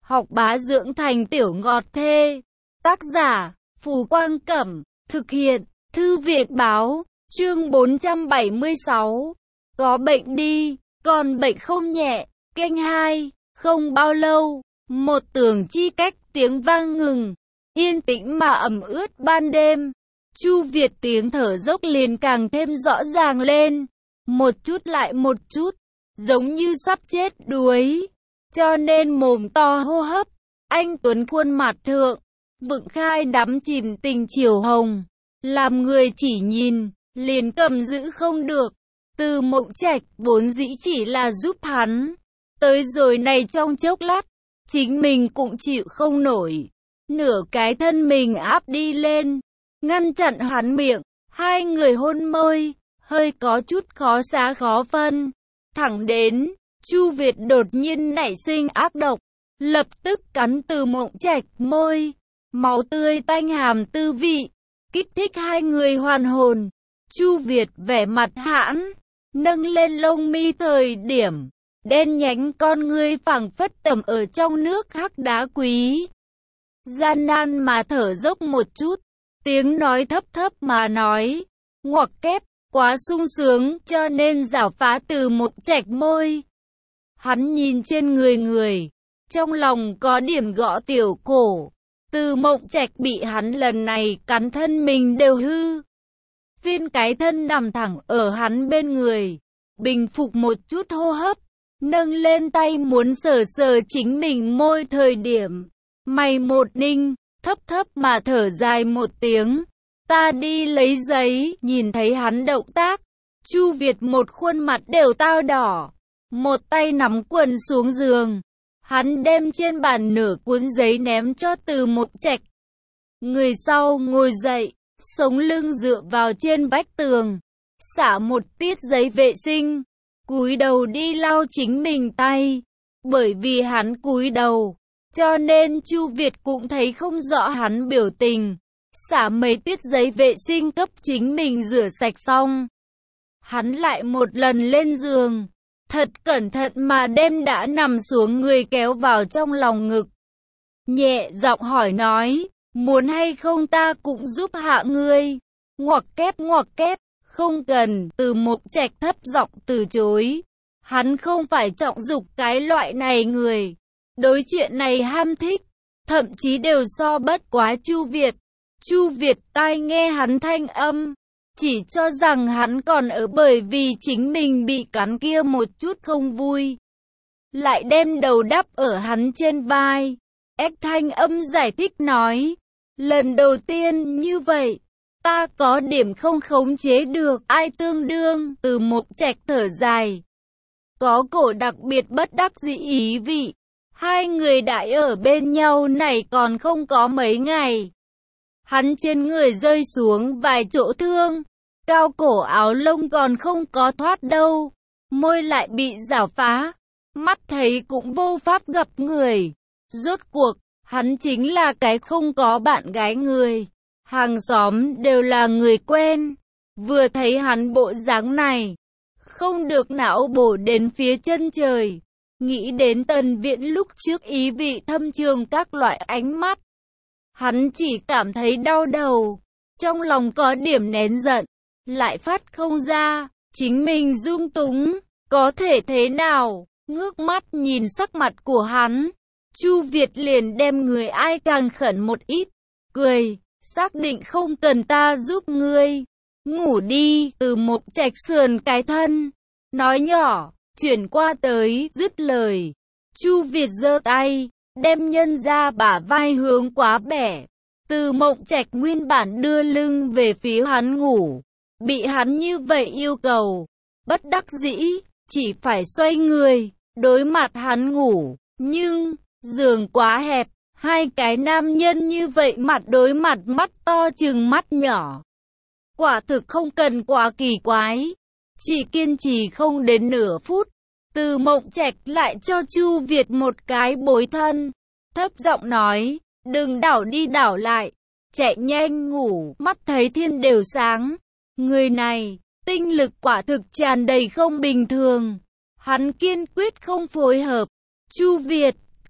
học bá dưỡng thành tiểu ngọt thê. Tác giả, Phù Quang Cẩm, thực hiện, Thư viện Báo, chương 476. Có bệnh đi, còn bệnh không nhẹ, kênh 2, không bao lâu, một tường chi cách tiếng vang ngừng, yên tĩnh mà ẩm ướt ban đêm. Chu Việt tiếng thở dốc liền càng thêm rõ ràng lên, một chút lại một chút, giống như sắp chết đuối, cho nên mồm to hô hấp. Anh tuấn khuôn mặt thượng, vựng khai đắm chìm tình chiều hồng, làm người chỉ nhìn, liền cầm giữ không được. Từ Mộng Trạch vốn dĩ chỉ là giúp hắn, tới rồi này trong chốc lát, chính mình cũng chịu không nổi, nửa cái thân mình áp đi lên, ngăn chặn hắn miệng, hai người hôn môi, hơi có chút khó xá khó phân. Thẳng đến, Chu Việt đột nhiên nảy sinh ác độc, lập tức cắn Từ Mộng Trạch môi, máu tươi tanh hàm tư vị, kích thích hai người hoàn hồn. Chu Việt vẻ mặt hãn, nâng lên lông mi thời điểm, đen nhánh con ngươi phảng phất tẩm ở trong nước hắc đá quý. Gian nan mà thở dốc một chút, tiếng nói thấp thấp mà nói, ngoặc kép, quá sung sướng cho nên giảo phá Từ Mộng Trạch môi. Hắn nhìn trên người, trong lòng có điểm gõ tiểu cổ. Từ Mộng Trạch bị hắn lần này cắn thân mình đều hư. Phiên cái thân nằm thẳng ở hắn bên người, bình phục một chút hô hấp, nâng lên tay muốn sờ sờ chính mình môi thời điểm. Mày một ninh, thấp thấp mà thở dài một tiếng. Ta đi lấy giấy, nhìn thấy hắn động tác. Chu Việt một khuôn mặt đều tao đỏ, một tay nắm quần xuống giường. Hắn đem trên bàn nửa cuốn giấy ném cho Từ Mộng Trạch. Người sau ngồi dậy, sống lưng dựa vào trên vách tường, xả một tiết giấy vệ sinh, cúi đầu đi lau chính mình tay. Bởi vì hắn cúi đầu, cho nên Chu Việt cũng thấy không rõ hắn biểu tình. Xả mấy tiết giấy vệ sinh cấp chính mình rửa sạch xong, hắn lại một lần lên giường, thật cẩn thận mà đem đã nằm xuống người kéo vào trong lòng ngực. Nhẹ giọng hỏi nói, muốn hay không ta cũng giúp hạ ngươi. Ngoặc kép, không cần. Từ Mộng Trạch thấp giọng từ chối. Hắn không phải trọng dục cái loại này người, đối chuyện này ham thích, thậm chí đều so bất quá Chu Việt. Chu Việt tai nghe hắn thanh âm, chỉ cho rằng hắn còn ở bởi vì chính mình bị cắn kia một chút không vui. Lại đem đầu đắp ở hắn trên vai, ép thanh âm giải thích nói, lần đầu tiên như vậy, ta có điểm không khống chế được, ai tương đương. Từ Mộng Trạch thở dài, có cổ đặc biệt bất đắc dĩ ý vị. Hai người đại ở bên nhau này còn không có mấy ngày, hắn trên người rơi xuống vài chỗ thương, cao cổ áo lông còn không có thoát đâu, môi lại bị rảo phá, mắt thấy cũng vô pháp gặp người. Rốt cuộc, hắn chính là cái không có bạn gái người, hàng xóm đều là người quen. Vừa thấy hắn bộ dáng này, không được não bổ đến phía chân trời, nghĩ đến Tần Viễn lúc trước ý vị thâm trường các loại ánh mắt. Hắn chỉ cảm thấy đau đầu, trong lòng có điểm nén giận, lại phát không ra, chính mình dung túng, có thể thế nào, ngước mắt nhìn sắc mặt của hắn. Chu Việt liền đem người ai càng khẩn một ít, cười, xác định không cần ta giúp ngươi, ngủ đi. Từ Mộng Trạch sườn cái thân, nói nhỏ, chuyển qua tới, dứt lời. Chu Việt giơ tay, đem nhân ra bả vai hướng quá bẻ. Từ Mộng Trạch nguyên bản đưa lưng về phía hắn ngủ, bị hắn như vậy yêu cầu, bất đắc dĩ, chỉ phải xoay người, đối mặt hắn ngủ. Nhưng, giường quá hẹp, hai cái nam nhân như vậy mặt đối mặt, mắt to chừng mắt nhỏ. Quả thực không cần quá kỳ quái, chỉ kiên trì không đến nửa phút. Từ Mộng Trạch lại cho Chu Việt một cái bối thân, thấp giọng nói, đừng đảo đi đảo lại, chạy nhanh ngủ. Mắt thấy thiên đều sáng, người này, tinh lực quả thực tràn đầy không bình thường. Hắn kiên quyết không phối hợp. Chu Việt,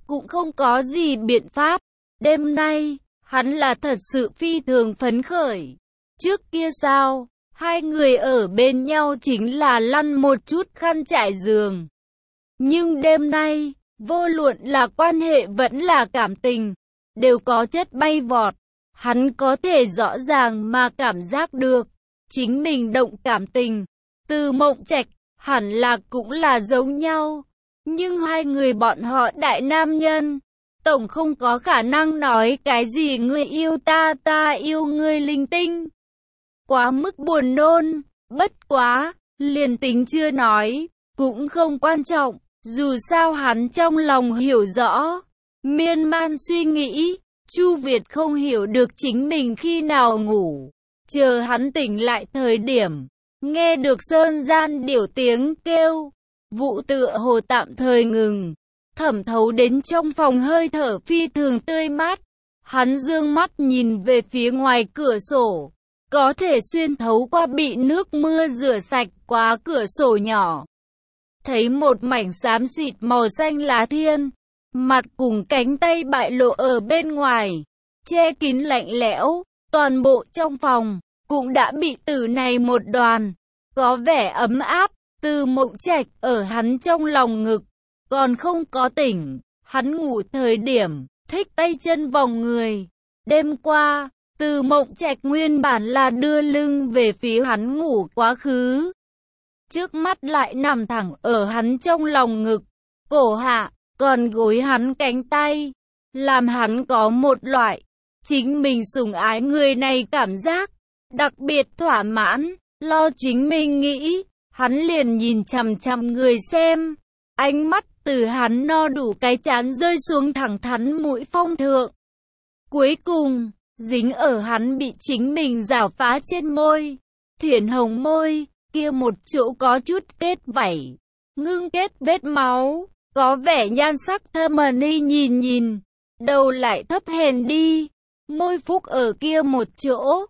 cũng không có gì biện pháp. Đêm nay, hắn là thật sự phi thường phấn khởi. Trước kia sao, hai người ở bên nhau chính là lăn một chút khăn trải giường. Nhưng đêm nay, vô luận là quan hệ vẫn là cảm tình, đều có chất bay vọt. Hắn có thể rõ ràng mà cảm giác được, chính mình động cảm tình. Từ Mộng Trạch, hẳn là cũng là giống nhau. Nhưng hai người bọn họ đại nam nhân, tổng không có khả năng nói cái gì ngươi yêu ta, ta yêu ngươi linh tinh. Quá mức buồn nôn, bất quá, liền tính chưa nói, cũng không quan trọng. Dù sao hắn trong lòng hiểu rõ, miên man suy nghĩ, Chu Việt không hiểu được chính mình khi nào ngủ. Chờ hắn tỉnh lại thời điểm, nghe được sơn gian điểu tiếng kêu, vụ tựa hồ tạm thời ngừng, thẩm thấu đến trong phòng hơi thở phi thường tươi mát. Hắn dương mắt nhìn về phía ngoài cửa sổ, có thể xuyên thấu qua bị nước mưa rửa sạch qua cửa sổ nhỏ. Thấy một mảnh xám xịt màu xanh lá thiên, mặt cùng cánh tay bại lộ ở bên ngoài, che kín lạnh lẽo, toàn bộ trong phòng cũng đã bị tử này một đoàn, có vẻ ấm áp. Từ Mộng Trạch ở hắn trong lòng ngực, còn không có tỉnh, hắn ngủ thời điểm, thích tay chân vòng người. Đêm qua, Từ Mộng Trạch nguyên bản là đưa lưng về phía hắn ngủ quá khứ. Trước mắt lại nằm thẳng ở hắn trong lòng ngực, cổ hạ, còn gối hắn cánh tay, làm hắn có một loại chính mình sủng ái người này cảm giác, đặc biệt thỏa mãn, lo chính mình nghĩ, hắn liền nhìn chằm chằm người xem, ánh mắt từ hắn no đủ cái trán rơi xuống thẳng thắn mũi phong thượng. Cuối cùng, dính ở hắn bị chính mình rảo phá trên môi, thiển hồng môi, kia một chỗ có chút kết vảy, ngưng kết vết máu, có vẻ nhan sắc thơm ni nhìn nhìn, đầu lại thấp hèn đi, môi phúc ở kia một chỗ,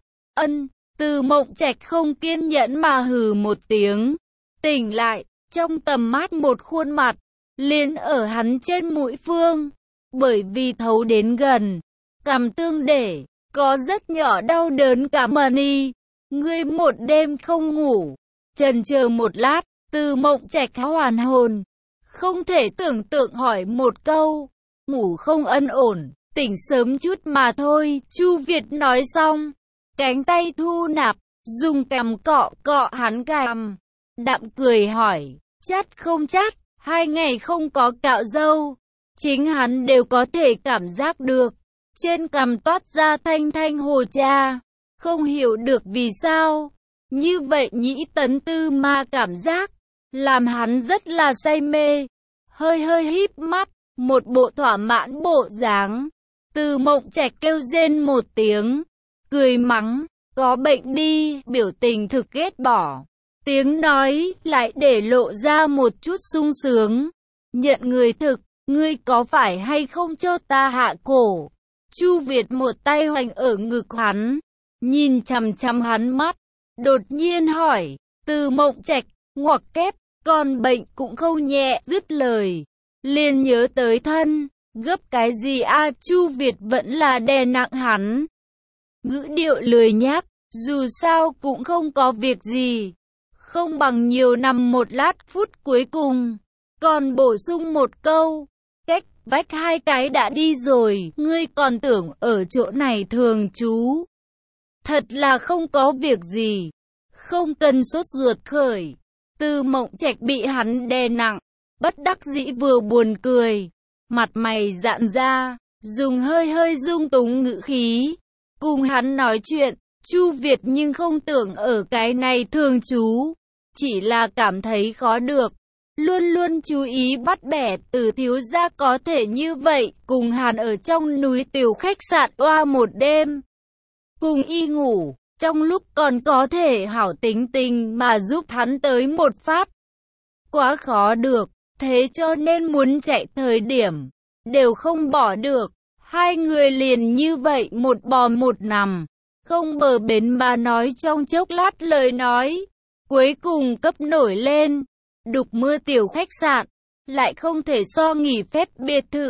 Từ Mộng Trạch không kiên nhẫn mà hừ một tiếng, tỉnh lại, trong tầm mắt một khuôn mặt, liền ở hắn trên mũi phương, bởi vì thấu đến gần, cằm tương để, có rất nhỏ đau đớn cả ni, ngươi một đêm không ngủ, chần chờ một lát, Từ Mộng Trạch hoàn hồn, không thể tưởng tượng hỏi một câu, ngủ không ổn, tỉnh sớm chút mà thôi. Chu Việt nói xong, cánh tay thu nạp, dùng cằm cọ cọ hắn cằm, đạm cười hỏi, chát không chát, 2 ngày không có cạo râu, chính hắn đều có thể cảm giác được, trên cằm toát ra thanh thanh hồ cha, không hiểu được vì sao, như vậy nhĩ tấn tư ma cảm giác, làm hắn rất là say mê, hơi híp mắt, một bộ thỏa mãn bộ dáng. Từ Mộng Trạch kêu rên một tiếng, cười mắng, có bệnh đi, biểu tình thực ghét bỏ. Tiếng nói lại để lộ ra một chút sung sướng. Nhận người thực, ngươi có phải hay không cho ta hạ cổ? Chu Việt một tay hoành ở ngực hắn, nhìn chằm chằm hắn mắt, đột nhiên hỏi, Từ Mộng Trạch, ngoặc kép, còn bệnh cũng không nhẹ, dứt lời, liền nhớ tới thân, gấp cái gì a? Chu Việt vẫn là đè nặng hắn. Ngữ điệu lười nhác, dù sao cũng không có việc gì, không bằng nhiều nằm một lát. Phút cuối cùng, còn bổ sung một câu, cách vách 2 cái đã đi rồi, ngươi còn tưởng ở chỗ này thường trú. Thật là không có việc gì, không cần sốt ruột khởi. Từ Mộng Trạch bị hắn đè nặng, bất đắc dĩ vừa buồn cười, mặt mày giãn ra, dùng hơi dung túng ngữ khí, cùng hắn nói chuyện. Chu Việt nhưng không tưởng ở cái này thường trú, chỉ là cảm thấy khó được, luôn luôn chú ý bắt bẻ. Từ thiếu gia có thể như vậy, cùng hắn ở trong núi tiểu khách sạn oa một đêm, cùng y ngủ, trong lúc còn có thể hảo tính tình mà giúp hắn tới một phát, quá khó được, thế cho nên muốn chạy thời điểm, đều không bỏ được. 2 người liền như vậy một bò một nằm, không bờ bến mà nói trong chốc lát lời nói, cuối cùng cấp nổi lên. Đục mưa tiểu khách sạn, lại không thể so nghỉ phép biệt thự,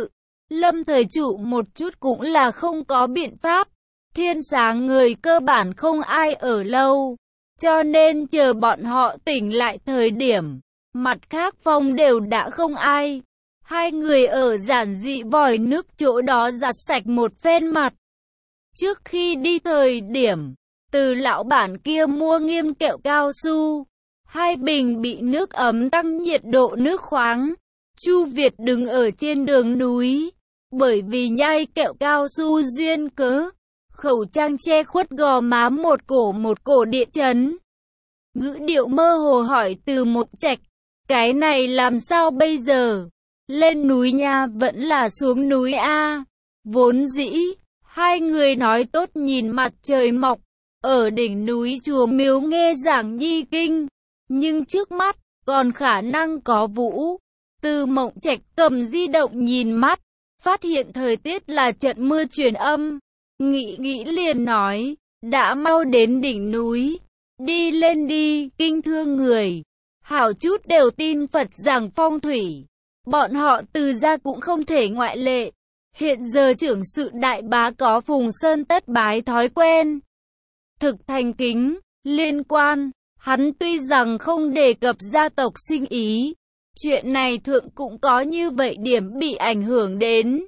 lâm thời trụ một chút cũng là không có biện pháp. Thiên sáng người cơ bản không ai ở lâu, cho nên chờ bọn họ tỉnh lại thời điểm, mặt khác phòng đều đã không ai. Hai người ở giản dị vòi nước chỗ đó giặt sạch một phen mặt. Trước khi đi thời điểm, từ lão bản kia mua nghiêm kẹo cao su, 2 bình bị nước ấm tăng nhiệt độ nước khoáng. Chu Việt đứng ở trên đường núi, bởi vì nhai kẹo cao su duyên cớ, khẩu trang che khuất gò má một cổ địa chấn. Ngữ điệu mơ hồ hỏi Từ Mộc Trạch, cái này làm sao bây giờ? Lên núi nha vẫn là xuống núi a? Vốn dĩ, hai người nói tốt nhìn mặt trời mọc, ở đỉnh núi chùa miếu nghe giảng nhi kinh, nhưng trước mắt, còn khả năng có vũ. Từ Mộc Trạch cầm di động nhìn mắt, phát hiện thời tiết là trận mưa truyền âm. Nghĩ liền nói, đã mau đến đỉnh núi, đi lên đi, kinh thương người. Hảo chút đều tin Phật giảng phong thủy, bọn họ Từ gia cũng không thể ngoại lệ. Hiện giờ trưởng sự đại bá có Phùng Sơn tất bái thói quen. Thực thành kính, liên quan, hắn tuy rằng không đề cập gia tộc sinh ý, chuyện này thượng cũng có như vậy điểm bị ảnh hưởng đến.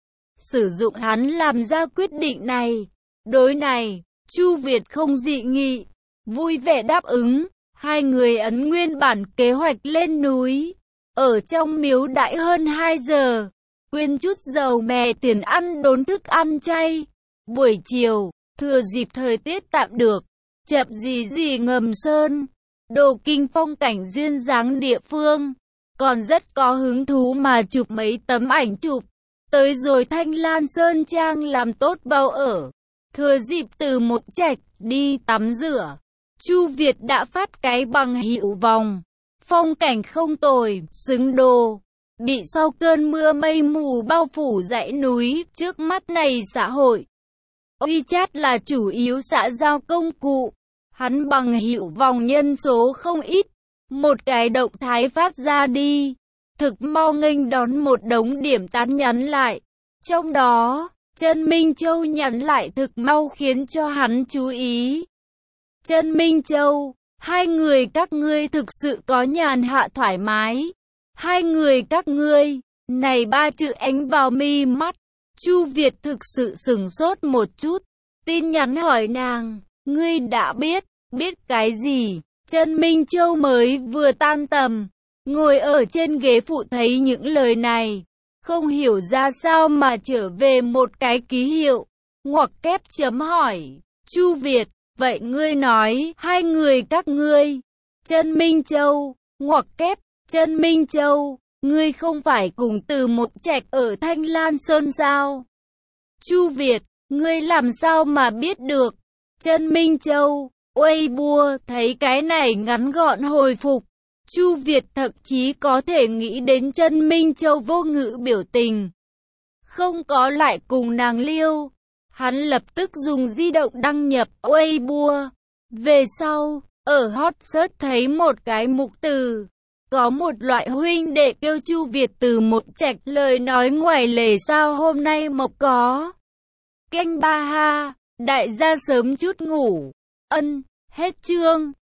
Sử dụng hắn làm ra quyết định này. Đối này, Chu Việt không dị nghị, vui vẻ đáp ứng. Hai người ấn nguyên bản kế hoạch lên núi. Ở trong miếu đãi hơn 2 giờ, quyên chút dầu mè tiền ăn đốn thức ăn chay. Buổi chiều, thừa dịp thời tiết tạm được, chậm gì ngầm sơn, đồ kinh phong cảnh duyên dáng địa phương. Còn rất có hứng thú mà chụp mấy tấm ảnh chụp. Tới rồi Thanh Lan Sơn Trang làm tốt bao ở. Thừa dịp Từ Mộc Trạch đi tắm rửa, Chu Việt đã phát cái bằng hiệu vòng. Phong cảnh không tồi, xứng đồ. Bị sau cơn mưa mây mù bao phủ dãy núi, trước mắt này xã hội WeChat là chủ yếu xã giao công cụ. Hắn bằng hiệu vòng nhân số không ít. Một cái động thái phát ra đi, thực mau nghênh đón một đống điểm tán nhắn lại. Trong đó, Trân Minh Châu nhắn lại thực mau khiến cho hắn chú ý. Trân Minh Châu, hai người các ngươi thực sự có nhàn hạ thoải mái. Hai người các ngươi, này 3 chữ ánh vào mi mắt. Chu Việt thực sự sửng sốt một chút. Tin nhắn hỏi nàng, ngươi đã biết cái gì? Trân Minh Châu mới vừa tan tầm, ngồi ở trên ghế phụ thấy những lời này, không hiểu ra sao mà trở về một cái ký hiệu, ngoặc kép chấm hỏi. Chu Việt, vậy ngươi nói, hai người các ngươi. Trân Minh Châu, ngoặc kép, Trân Minh Châu, ngươi không phải cùng Từ Mộc Trạch ở Thanh Lan Sơn sao? Chu Việt, ngươi làm sao mà biết được? Trân Minh Châu, Weibo thấy cái này ngắn gọn hồi phục. Chu Việt thậm chí có thể nghĩ đến Trân Minh Châu vô ngữ biểu tình. Không có lại cùng nàng liêu. Hắn lập tức dùng di động đăng nhập Weibo. Về sau, ở hot search thấy một cái mục từ. Có một loại huynh đệ kêu Chu Việt Từ Mộc Trạch lời nói ngoài lề sao hôm nay mộc có. Canh ba ha, đại gia sớm chút ngủ. Ân, hết chương.